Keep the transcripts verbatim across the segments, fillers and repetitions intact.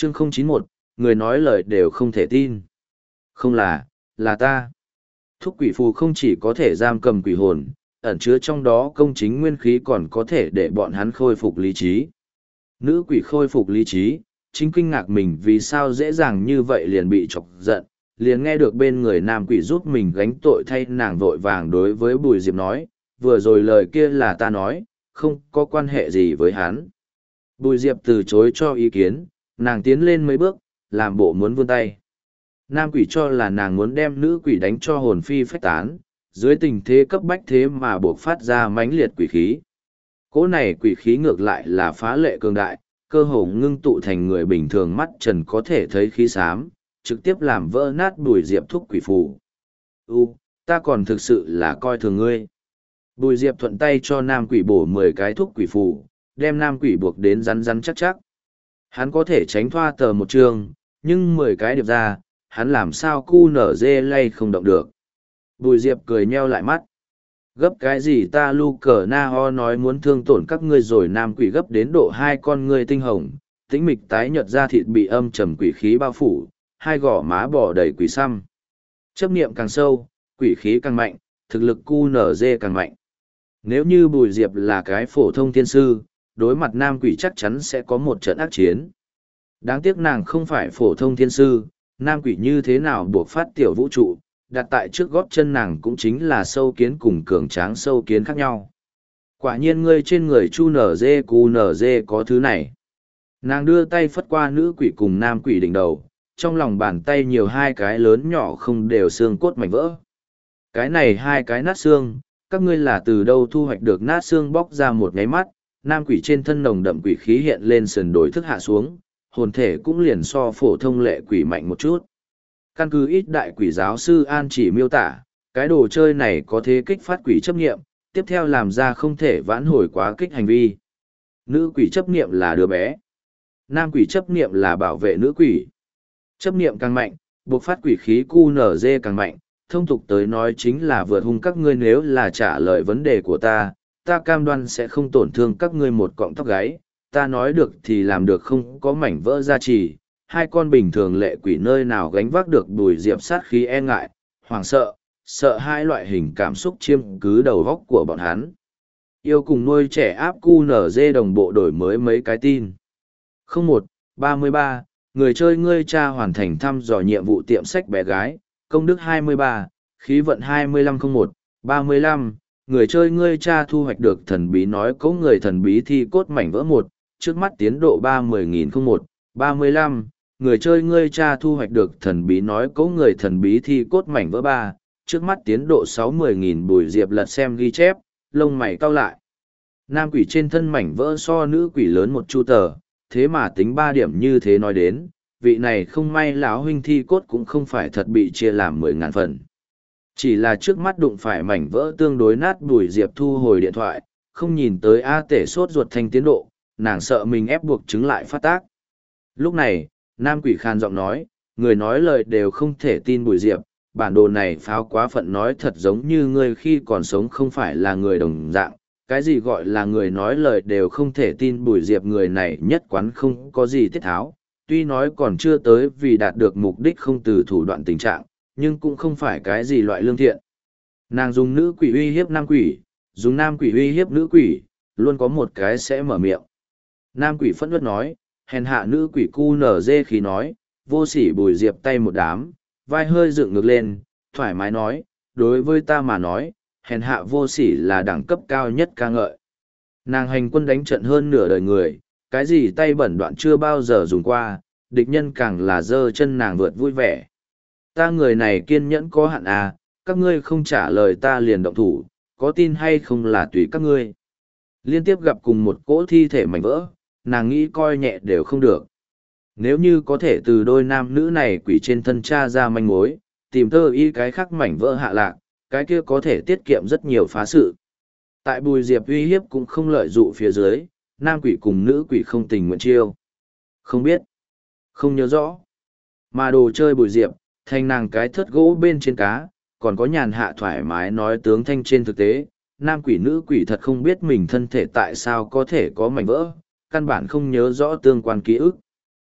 chương không chín một, người nói lời đều không thể tin. Không là, là ta. Thuốc quỷ phù không chỉ có thể giam cầm quỷ hồn, ẩn chứa trong đó công chính nguyên khí còn có thể để bọn hắn khôi phục lý trí. Nữ quỷ khôi phục lý trí, chính kinh ngạc mình vì sao dễ dàng như vậy liền bị chọc giận, liền nghe được bên người nam quỷ giúp mình gánh tội thay nàng vội vàng đối với Bùi Diệp nói, vừa rồi lời kia là ta nói, không có quan hệ gì với hắn. Bùi Diệp từ chối cho ý kiến, nàng tiến lên mấy bước, làm bộ muốn vươn tay. Nam quỷ cho là nàng muốn đem nữ quỷ đánh cho hồn phi phách tán, dưới tình thế cấp bách thế mà buộc phát ra mãnh liệt quỷ khí. Cỗ này quỷ khí ngược lại là phá lệ cường đại, cơ hồ ngưng tụ thành người bình thường mắt trần có thể thấy khí xám, trực tiếp làm vỡ nát Bùi Diệp thúc quỷ phù. U, ta còn thực sự là coi thường ngươi. Bùi Diệp thuận tay cho nam quỷ bổ mười cái thúc quỷ phù, đem nam quỷ buộc đến rắn rắn chắc chắc. Hắn có thể tránh thoa tờ một trường, nhưng mười cái điệp ra, hắn làm sao cu nở dê lay không động được. Bùi Diệp cười nheo lại mắt. Gấp cái gì ta lu cờ na ho nói muốn thương tổn các ngươi rồi nam quỷ gấp đến độ hai con ngươi tinh hồng, tĩnh mịch tái nhợt da thịt bị âm trầm quỷ khí bao phủ, hai gò má bò đầy quỷ xăm. Chấp niệm càng sâu, quỷ khí càng mạnh, thực lực cu nở dê càng mạnh. Nếu như Bùi Diệp là cái phổ thông thiên sư, đối mặt nam quỷ chắc chắn sẽ có một trận ác chiến. Đáng tiếc nàng không phải phổ thông thiên sư, nam quỷ như thế nào buộc phát tiểu vũ trụ, đặt tại trước gót chân nàng cũng chính là sâu kiến cùng cường tráng sâu kiến khác nhau. Quả nhiên ngươi trên người chu nở dê cu nở dê có thứ này. Nàng đưa tay phất qua nữ quỷ cùng nam quỷ đỉnh đầu, trong lòng bàn tay nhiều hai cái lớn nhỏ không đều xương cốt mảnh vỡ. Cái này hai cái nát xương, các ngươi là từ đâu thu hoạch được nát xương bóc ra một nháy mắt, nam quỷ trên thân nồng đậm quỷ khí hiện lên sườn đổi thức hạ xuống, hồn thể cũng liền so phổ thông lệ quỷ mạnh một chút. Căn cứ ít đại quỷ giáo sư An chỉ miêu tả, cái đồ chơi này có thế kích phát quỷ chấp nghiệm, tiếp theo làm ra không thể vãn hồi quá kích hành vi. Nữ quỷ chấp nghiệm là đứa bé. Nam quỷ chấp nghiệm là bảo vệ nữ quỷ. Chấp nghiệm càng mạnh, buộc phát quỷ khí cu nở dê càng mạnh, thông tục tới nói chính là vượt hung các ngươi nếu là trả lời vấn đề của ta, ta cam đoan sẽ không tổn thương các ngươi một cọng tóc gáy, ta nói được thì làm được không có mảnh vỡ gia trì, hai con bình thường lệ quỷ nơi nào gánh vác được Bùi Diệp sát khí e ngại, hoảng sợ, sợ hai loại hình cảm xúc chiêm cứ đầu góc của bọn hắn. Yêu cùng nuôi trẻ áp cu nở dê đồng bộ đổi mới mấy cái tin. không một ba mươi ba người chơi ngươi cha hoàn thành thăm dò nhiệm vụ tiệm sách bé gái, công đức hai mươi ba, khí vận hai mươi lăm không một, ba mươi lăm, người chơi ngươi cha thu hoạch được thần bí nói cấu người thần bí thi cốt mảnh vỡ một, trước mắt tiến độ ba mươi nghìn không một, ba mươi lăm, người chơi ngươi cha thu hoạch được thần bí nói cấu người thần bí thi cốt mảnh vỡ ba, trước mắt tiến độ sáu mươi nghìn. Bùi Diệp lật xem ghi chép, lông mày cau lại. Nam quỷ trên thân mảnh vỡ so nữ quỷ lớn một chu tờ, thế mà tính ba điểm như thế nói đến, vị này không may lão huynh thi cốt cũng không phải thật bị chia làm mười ngàn phần. Chỉ là trước mắt đụng phải mảnh vỡ tương đối nát. Bùi Diệp thu hồi điện thoại, không nhìn tới A Tể sốt ruột thanh tiến độ, nàng sợ mình ép buộc chứng lại phát tác. Lúc này, nam quỷ khan giọng nói, người nói lời đều không thể tin Bùi Diệp, bản đồ này pháo quá phận nói thật giống như ngươi khi còn sống không phải là người đồng dạng, cái gì gọi là người nói lời đều không thể tin. Bùi Diệp người này nhất quán không có gì tiết tháo, tuy nói còn chưa tới vì đạt được mục đích không từ thủ đoạn tình trạng, nhưng cũng không phải cái gì loại lương thiện. Nàng dùng nữ quỷ uy hiếp nam quỷ, dùng nam quỷ uy hiếp nữ quỷ, luôn có một cái sẽ mở miệng. Nam quỷ phẫn uất nói, hèn hạ nữ quỷ cu nở dê khí nói, vô sỉ. Bùi Diệp tay một đám, vai hơi dựng ngược lên, thoải mái nói, đối với ta mà nói, hèn hạ vô sỉ là đẳng cấp cao nhất ca ngợi. Nàng hành quân đánh trận hơn nửa đời người, cái gì tay bẩn đoạn chưa bao giờ dùng qua, địch nhân càng là giơ chân nàng vượt vui vẻ. Ta người này kiên nhẫn có hạn à, các ngươi không trả lời ta liền động thủ, có tin hay không là tùy các ngươi. Liên tiếp gặp cùng một cỗ thi thể mảnh vỡ, nàng nghĩ coi nhẹ đều không được. Nếu như có thể từ đôi nam nữ này quỷ trên thân cha ra manh mối, tìm tơ y cái khác mảnh vỡ hạ lạc, cái kia có thể tiết kiệm rất nhiều phá sự. Tại Bùi Diệp uy hiếp cũng không lợi dụ phía dưới, nam quỷ cùng nữ quỷ không tình nguyện chiêu. Không biết, không nhớ rõ. Mà đồ chơi Bùi Diệp, thành nàng cái thớt gỗ bên trên cá, còn có nhàn hạ thoải mái nói tướng thanh trên thực tế, nam quỷ nữ quỷ thật không biết mình thân thể tại sao có thể có mảnh vỡ, căn bản không nhớ rõ tương quan ký ức.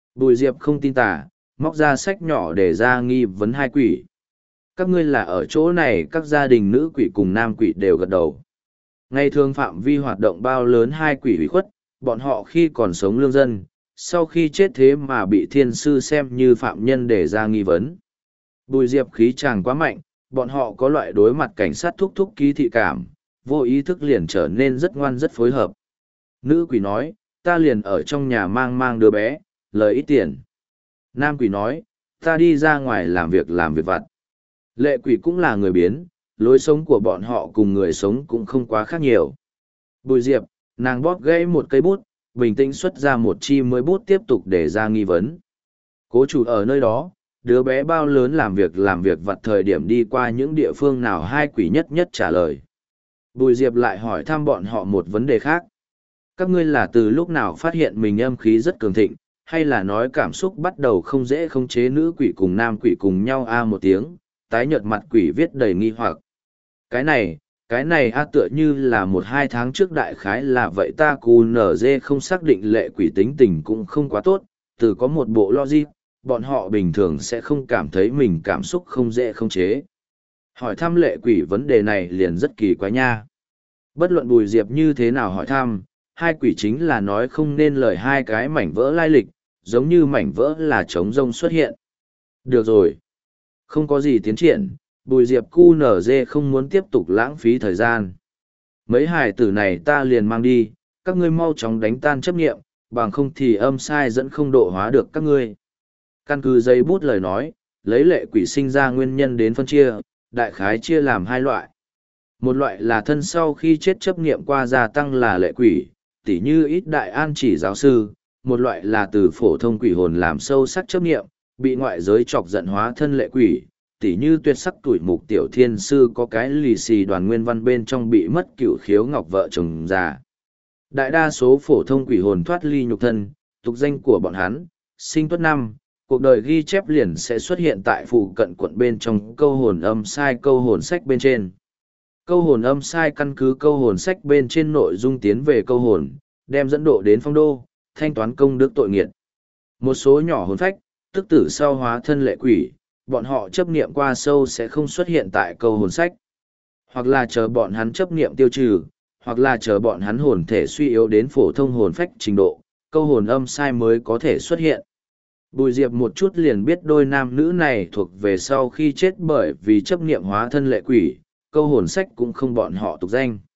Bùi Diệp không tin tả, móc ra sách nhỏ để ra nghi vấn hai quỷ. Các ngươi là ở chỗ này, các gia đình nữ quỷ cùng nam quỷ đều gật đầu. Ngày thường phạm vi hoạt động bao lớn hai quỷ hủy khuất, bọn họ khi còn sống lương dân, sau khi chết thế mà bị thiên sư xem như phạm nhân để ra nghi vấn. Bùi Diệp khí chàng quá mạnh, bọn họ có loại đối mặt cảnh sát thúc thúc ký thị cảm, vô ý thức liền trở nên rất ngoan rất phối hợp. Nữ quỷ nói, ta liền ở trong nhà mang mang đứa bé, lời ít tiền. Nam quỷ nói, ta đi ra ngoài làm việc làm việc vặt. Lệ quỷ cũng là người biến, lối sống của bọn họ cùng người sống cũng không quá khác nhiều. Bùi Diệp, nàng bóp gãy một cây bút, bình tĩnh xuất ra một chi mới bút tiếp tục để ra nghi vấn. Cố chủ ở nơi đó, đứa bé bao lớn làm việc làm việc vặt thời điểm đi qua những địa phương nào hai quỷ nhất nhất trả lời. Bùi Diệp lại hỏi thăm bọn họ một vấn đề khác. Các ngươi là từ lúc nào phát hiện mình âm khí rất cường thịnh, hay là nói cảm xúc bắt đầu không dễ khống chế nữ quỷ cùng nam quỷ cùng nhau a một tiếng, tái nhợt mặt quỷ viết đầy nghi hoặc. Cái này, cái này a tựa như là một hai tháng trước đại khái là vậy ta cù nở dê không xác định lệ quỷ tính tình cũng không quá tốt, từ có một bộ logic, bọn họ bình thường sẽ không cảm thấy mình cảm xúc không dễ khống chế. Hỏi thăm lệ quỷ vấn đề này liền rất kỳ quái nha. Bất luận Bùi Diệp như thế nào hỏi thăm, hai quỷ chính là nói không nên lời hai cái mảnh vỡ lai lịch, giống như mảnh vỡ là trống rông xuất hiện. Được rồi. Không có gì tiến triển, Bùi Diệp cu nở dê không muốn tiếp tục lãng phí thời gian. Mấy hài tử này ta liền mang đi, các ngươi mau chóng đánh tan chấp nghiệm, bằng không thì âm sai dẫn không độ hóa được các ngươi. Căn cứ giấy bút lời nói, lấy lệ quỷ sinh ra nguyên nhân đến phân chia, đại khái chia làm hai loại. Một loại là thân sau khi chết chấp nghiệm qua gia tăng là lệ quỷ, tỉ như ít đại an chỉ giáo sư, một loại là từ phổ thông quỷ hồn làm sâu sắc chấp nghiệm, bị ngoại giới chọc giận hóa thân lệ quỷ, tỉ như tuyệt sắc tuổi mục tiểu thiên sư có cái lì xì đoàn nguyên văn bên trong bị mất cửu khiếu ngọc vợ chồng già. Đại đa số phổ thông quỷ hồn thoát ly nhục thân, tục danh của bọn hắn, sinh tuất năm, cuộc đời ghi chép liền sẽ xuất hiện tại phụ cận quận bên trong câu hồn âm sai câu hồn sách bên trên. Câu hồn âm sai căn cứ câu hồn sách bên trên nội dung tiến về câu hồn, đem dẫn độ đến phong đô, thanh toán công đức tội nghiệt. Một số nhỏ hồn phách, tức tử sau hóa thân lệ quỷ, bọn họ chấp niệm qua sâu sẽ không xuất hiện tại câu hồn sách. Hoặc là chờ bọn hắn chấp niệm tiêu trừ, hoặc là chờ bọn hắn hồn thể suy yếu đến phổ thông hồn phách trình độ, câu hồn âm sai mới có thể xuất hiện. Bùi Diệp một chút liền biết đôi nam nữ này thuộc về sau khi chết bởi vì chấp niệm hóa thân lệ quỷ, câu hồn sách cũng không bọn họ tục danh.